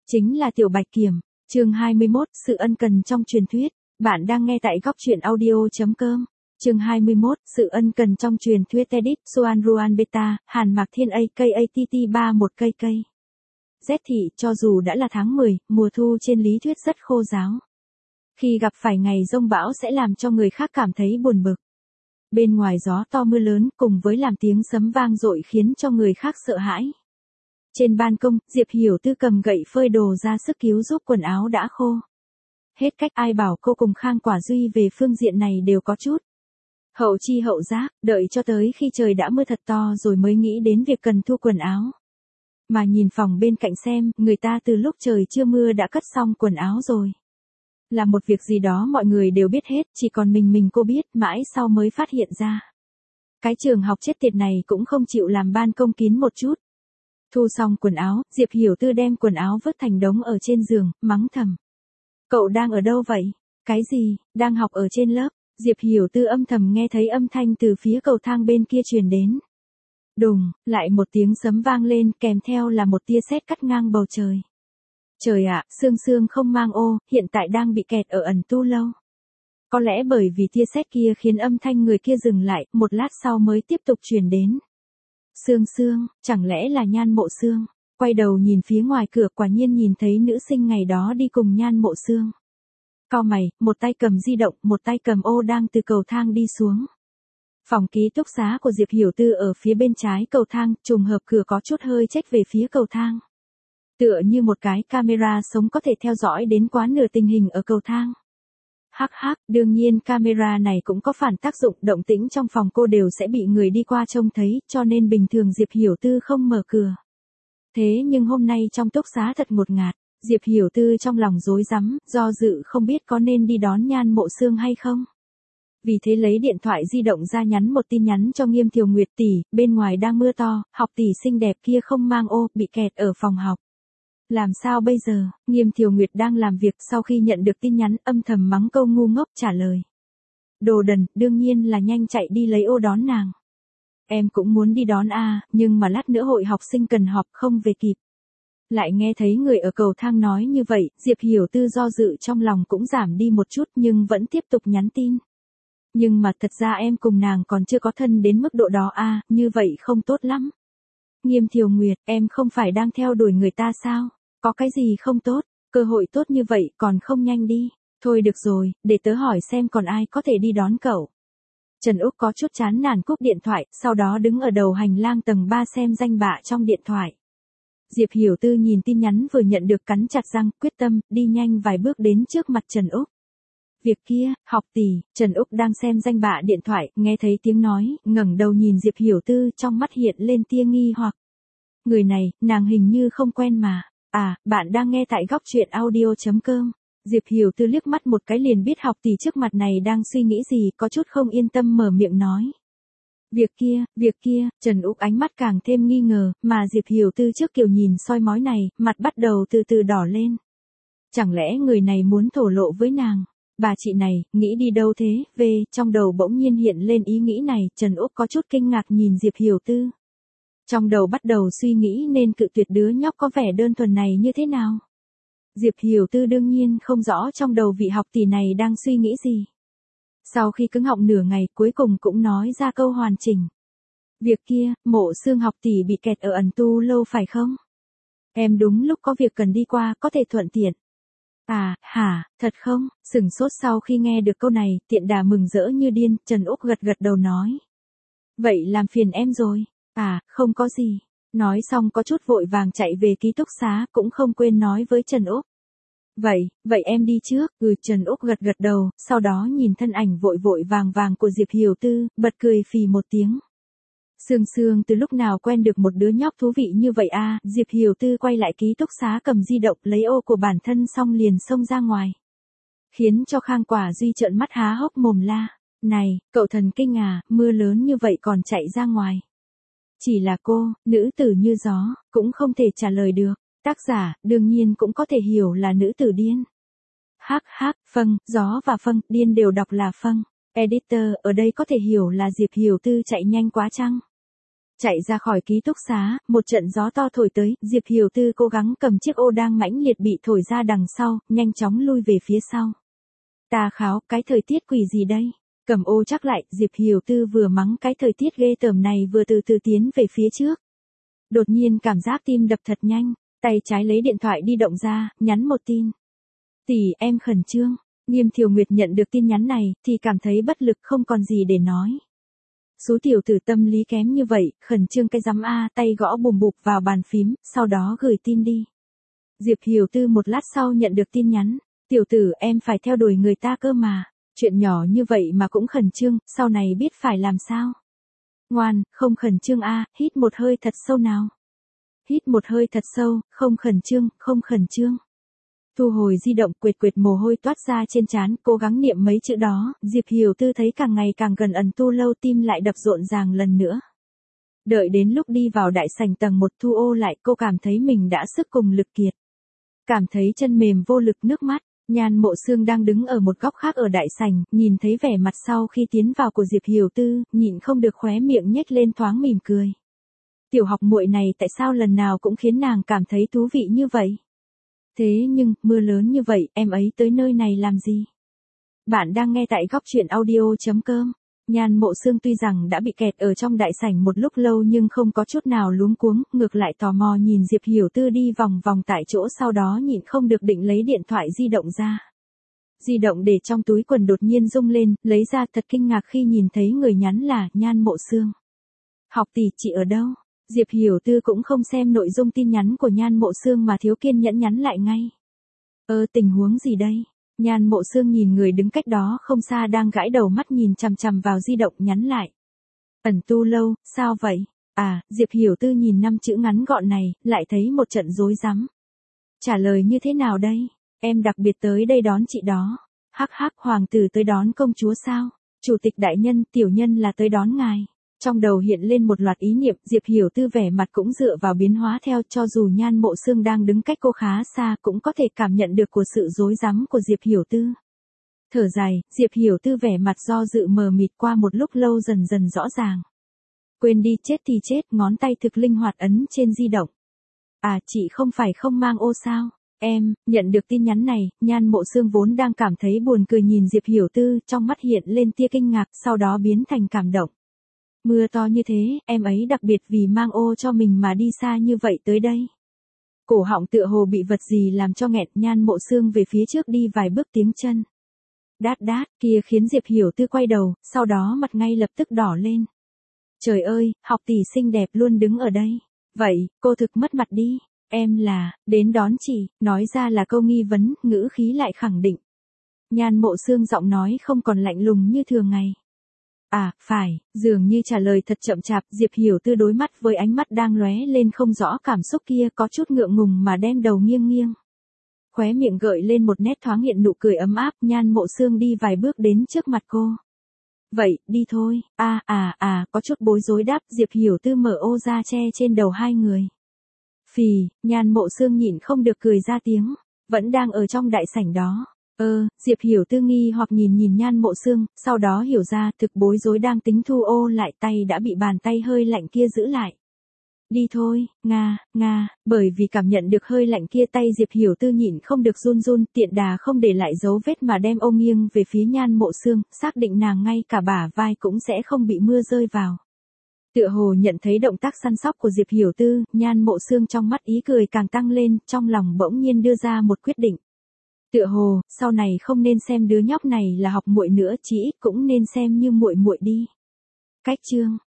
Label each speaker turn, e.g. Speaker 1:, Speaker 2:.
Speaker 1: chính là Tiểu Bạch Kiểm. Chương 21, sự ân cần trong truyền thuyết. Bạn đang nghe tại góc truyện audio.com. Chương 21, sự ân cần trong truyền thuyết. Edit Xuan Ruan Beta, Hàn Mạc Thiên AKATT 31 cây cây. Rét thị, cho dù đã là tháng 10, mùa thu trên lý thuyết rất khô ráo. Khi gặp phải ngày giông bão sẽ làm cho người khác cảm thấy buồn bực. Bên ngoài gió to mưa lớn cùng với làm tiếng sấm vang dội khiến cho người khác sợ hãi. Trên ban công, Diệp Hiểu Tư cầm gậy phơi đồ ra sức cứu giúp quần áo đã khô. Hết cách ai bảo cô cùng Khang Quả Duy về phương diện này đều có chút hậu chi hậu giác, đợi cho tới khi trời đã mưa thật to rồi mới nghĩ đến việc cần thu quần áo. Mà nhìn phòng bên cạnh xem, người ta từ lúc trời chưa mưa đã cất xong quần áo rồi. Là một việc gì đó mọi người đều biết hết, chỉ còn mình cô biết, mãi sau mới phát hiện ra. Cái trường học chết tiệt này cũng không chịu làm ban công kín một chút. Thu xong quần áo, Diệp Hiểu Tư đem quần áo vứt thành đống ở trên giường, mắng thầm. Cậu đang ở đâu vậy? Cái gì, đang học ở trên lớp? Diệp Hiểu Tư âm thầm nghe thấy âm thanh từ phía cầu thang bên kia truyền đến. Đùng, lại một tiếng sấm vang lên, kèm theo là một tia sét cắt ngang bầu trời. Trời ạ, Sương Sương không mang ô, hiện tại đang bị kẹt ở ẩn tu lâu. Có lẽ bởi vì tia sét kia khiến âm thanh người kia dừng lại, một lát sau mới tiếp tục truyền đến. Sương Sương, chẳng lẽ là Nhan Mộ Sương? Quay đầu nhìn phía ngoài cửa, quả nhiên nhìn thấy nữ sinh ngày đó đi cùng Nhan Mộ Sương. Cau mày, một tay cầm di động, một tay cầm ô đang từ cầu thang đi xuống. Phòng ký túc xá của Diệp Hiểu Tư ở phía bên trái cầu thang, trùng hợp cửa có chút hơi chếch về phía cầu thang. Tựa như một cái camera sống có thể theo dõi đến quá nửa tình hình ở cầu thang. Hắc hắc, đương nhiên camera này cũng có phản tác dụng, động tĩnh trong phòng cô đều sẽ bị người đi qua trông thấy, cho nên bình thường Diệp Hiểu Tư không mở cửa. Thế nhưng hôm nay trong túc xá thật ngột ngạt, Diệp Hiểu Tư trong lòng rối rắm, do dự không biết có nên đi đón Nhan Mộ Sương hay không. Vì thế lấy điện thoại di động ra nhắn một tin nhắn cho Nghiêm Thiều Nguyệt tỷ, bên ngoài đang mưa to, học tỷ xinh đẹp kia không mang ô, bị kẹt ở phòng học. Làm sao bây giờ? Nghiêm Thiều Nguyệt đang làm việc, sau khi nhận được tin nhắn âm thầm mắng câu ngu ngốc, trả lời. Đồ đần, đương nhiên là nhanh chạy đi lấy ô đón nàng. Em cũng muốn đi đón a, nhưng mà lát nữa hội học sinh cần họp không về kịp. Lại nghe thấy người ở cầu thang nói như vậy, Diệp Hiểu Tư do dự trong lòng cũng giảm đi một chút nhưng vẫn tiếp tục nhắn tin. Nhưng mà thật ra em cùng nàng còn chưa có thân đến mức độ đó a, như vậy không tốt lắm. Nghiêm Thiều Nguyệt, em không phải đang theo đuổi người ta sao? Có cái gì không tốt, cơ hội tốt như vậy còn không nhanh đi. Thôi được rồi, để tớ hỏi xem còn ai có thể đi đón cậu. Trần Úc có chút chán nản cúp điện thoại, sau đó đứng ở đầu hành lang tầng 3 xem danh bạ trong điện thoại. Diệp Hiểu Tư nhìn tin nhắn vừa nhận được cắn chặt răng, quyết tâm, đi nhanh vài bước đến trước mặt Trần Úc. Việc kia, học tỷ, Trần Úc đang xem danh bạ điện thoại, nghe thấy tiếng nói, ngẩng đầu nhìn Diệp Hiểu Tư, trong mắt hiện lên tia nghi hoặc. Người này, nàng hình như không quen mà. À, bạn đang nghe tại góc truyện audio.com. Diệp Hiểu Tư liếc mắt một cái liền biết học tỷ trước mặt này đang suy nghĩ gì, có chút không yên tâm mở miệng nói. Việc kia, Trần Úc ánh mắt càng thêm nghi ngờ, mà Diệp Hiểu Tư trước kiểu nhìn soi mói này, mặt bắt đầu từ từ đỏ lên. Chẳng lẽ người này muốn thổ lộ với nàng? Bà chị này, nghĩ đi đâu thế? Trong đầu bỗng nhiên hiện lên ý nghĩ này, Trần Úc có chút kinh ngạc nhìn Diệp Hiểu Tư. Trong đầu bắt đầu suy nghĩ nên cự tuyệt đứa nhóc có vẻ đơn thuần này như thế nào. Diệp Hiểu Tư đương nhiên không rõ trong đầu vị học tỷ này đang suy nghĩ gì. Sau khi cứng họng nửa ngày cuối cùng cũng nói ra câu hoàn chỉnh. Việc kia, Mộ Sương học tỷ bị kẹt ở ẩn tu lâu phải không? Em đúng lúc có việc cần đi qua, có thể thuận tiện. À, hả, thật không? Sửng sốt sau khi nghe được câu này, tiện đà mừng rỡ như điên, Trần Úc gật đầu nói. Vậy làm phiền em rồi. À, không có gì. Nói xong có chút vội vàng chạy về ký túc xá, cũng không quên nói với Trần Úc. Vậy em đi trước. Trần Úc gật đầu, sau đó nhìn thân ảnh vội vàng của Diệp Hiểu Tư, bật cười phì một tiếng. Sương Sương từ lúc nào quen được một đứa nhóc thú vị như vậy a? Diệp Hiểu Tư quay lại ký túc xá cầm di động lấy ô của bản thân xong liền xông ra ngoài. Khiến cho Khang Quả Duy trợn mắt há hốc mồm la. Này, cậu thần kinh à, mưa lớn như vậy còn chạy ra ngoài. Chỉ là cô, nữ tử như gió, cũng không thể trả lời được. Tác giả, đương nhiên cũng có thể hiểu là nữ tử điên. Hắc, Phâng, gió và Phâng, điên đều đọc là Phâng. Editor, ở đây có thể hiểu là Diệp Hiểu Tư chạy nhanh quá chăng? Chạy ra khỏi ký túc xá, một trận gió to thổi tới, Diệp Hiểu Tư cố gắng cầm chiếc ô đang mãnh liệt bị thổi ra đằng sau, nhanh chóng lui về phía sau. Ta kháo, cái thời tiết quỷ gì đây? Cầm ô chắc lại, Diệp Hiểu Tư vừa mắng cái thời tiết ghê tởm này vừa từ từ tiến về phía trước. Đột nhiên cảm giác tim đập thật nhanh, tay trái lấy điện thoại di động ra, nhắn một tin. Tỷ, em khẩn trương. Nghiêm Thiều Nguyệt nhận được tin nhắn này, thì cảm thấy bất lực không còn gì để nói. Số tiểu tử tâm lý kém như vậy, khẩn trương cái rắm a, tay gõ bùm bụp vào bàn phím, sau đó gửi tin đi. Diệp Hiểu Tư một lát sau nhận được tin nhắn. Tiểu tử, em phải theo đuổi người ta cơ mà. Chuyện nhỏ như vậy mà cũng khẩn trương, sau này biết phải làm sao. Ngoan, không khẩn trương a, hít một hơi thật sâu nào. Hít một hơi thật sâu, không khẩn trương, không khẩn trương. Thu hồi di động, quệt quệt mồ hôi toát ra trên trán, cố gắng niệm mấy chữ đó, Diệp Hiểu Tư thấy càng ngày càng gần ẩn tu lâu, tim lại đập rộn ràng lần nữa. Đợi đến lúc đi vào đại sảnh tầng 1 thu ô lại, cô cảm thấy mình đã sức cùng lực kiệt. Cảm thấy chân mềm vô lực nước mắt. Nhan Mộ Sương đang đứng ở một góc khác ở đại sảnh, nhìn thấy vẻ mặt sau khi tiến vào của Diệp Hiểu Tư, nhịn không được khóe miệng nhếch lên thoáng mỉm cười. Tiểu học muội này tại sao lần nào cũng khiến nàng cảm thấy thú vị như vậy? Thế nhưng, mưa lớn như vậy, em ấy tới nơi này làm gì? Bạn đang nghe tại góc truyện audio.com. Nhan Mộ Sương tuy rằng đã bị kẹt ở trong đại sảnh một lúc lâu nhưng không có chút nào luống cuống, ngược lại tò mò nhìn Diệp Hiểu Tư đi vòng vòng tại chỗ, sau đó nhịn không được định lấy điện thoại di động ra. Di động để trong túi quần đột nhiên rung lên, lấy ra thật kinh ngạc khi nhìn thấy người nhắn là Nhan Mộ Sương. Học tỷ, chị ở đâu? Diệp Hiểu Tư cũng không xem nội dung tin nhắn của Nhan Mộ Sương mà thiếu kiên nhẫn nhắn lại ngay. Tình huống gì đây? Nhan Mộ Sương nhìn người đứng cách đó không xa đang gãi đầu mắt nhìn chằm chằm vào di động nhắn lại. Ẩn tu lâu, sao vậy? À, Diệp Hiểu Tư nhìn 5 chữ ngắn gọn này, lại thấy một trận rối rắm. Trả lời như thế nào đây? Em đặc biệt tới đây đón chị đó. Hắc hắc, hoàng tử tới đón công chúa sao? Chủ tịch đại nhân, tiểu nhân là tới đón ngài. Trong đầu hiện lên một loạt ý niệm, Diệp Hiểu Tư vẻ mặt cũng dựa vào biến hóa theo, cho dù Nhan Mộ Sương đang đứng cách cô khá xa cũng có thể cảm nhận được của sự rối rắm của Diệp Hiểu Tư. Thở dài, Diệp Hiểu Tư vẻ mặt do dự mờ mịt qua một lúc lâu dần dần rõ ràng. Quên đi, chết thì chết, ngón tay thực linh hoạt ấn trên di động. À, chị không phải không mang ô sao? Em, nhận được tin nhắn này, Nhan Mộ Sương vốn đang cảm thấy buồn cười nhìn Diệp Hiểu Tư, trong mắt hiện lên tia kinh ngạc, sau đó biến thành cảm động. Mưa to như thế, em ấy đặc biệt vì mang ô cho mình mà đi xa như vậy tới đây. Cổ họng tựa hồ bị vật gì làm cho nghẹn, Nhan Mộ Sương về phía trước đi vài bước tiếng chân. Đát đát, kia khiến Diệp Hiểu Tư quay đầu, sau đó mặt ngay lập tức đỏ lên. Trời ơi, học tỷ xinh đẹp luôn đứng ở đây. Vậy, cô thực mất mặt đi. Em là, đến đón chị, nói ra là câu nghi vấn, ngữ khí lại khẳng định. Nhan Mộ Sương giọng nói không còn lạnh lùng như thường ngày. À, phải, dường như trả lời thật chậm chạp, Diệp Hiểu Tư đối mắt với ánh mắt đang lóe lên không rõ cảm xúc kia, có chút ngượng ngùng mà đem đầu nghiêng nghiêng. Khóe miệng gợi lên một nét thoáng hiện nụ cười ấm áp, Nhan Mộ Sương đi vài bước đến trước mặt cô. Vậy, đi thôi, có chút bối rối đáp, Diệp Hiểu Tư mở ô ra che trên đầu hai người. Phì, Nhan Mộ Sương nhịn không được cười ra tiếng, vẫn đang ở trong đại sảnh đó. Diệp Hiểu Tư nghi hoặc nhìn Nhan Mộ Sương, sau đó hiểu ra thực bối rối đang tính thu ô lại, tay đã bị bàn tay hơi lạnh kia giữ lại. Đi thôi, bởi vì cảm nhận được hơi lạnh kia, tay Diệp Hiểu Tư nhịn không được run run, tiện đà không để lại dấu vết mà đem ô nghiêng về phía Nhan Mộ Sương, xác định nàng ngay cả bả vai cũng sẽ không bị mưa rơi vào. Tựa hồ nhận thấy động tác săn sóc của Diệp Hiểu Tư, Nhan Mộ Sương trong mắt ý cười càng tăng lên, trong lòng bỗng nhiên đưa ra một quyết định. Tựa hồ, sau này không nên xem đứa nhóc này là học muội nữa, chỉ ít cũng nên xem như muội muội đi. Cách chương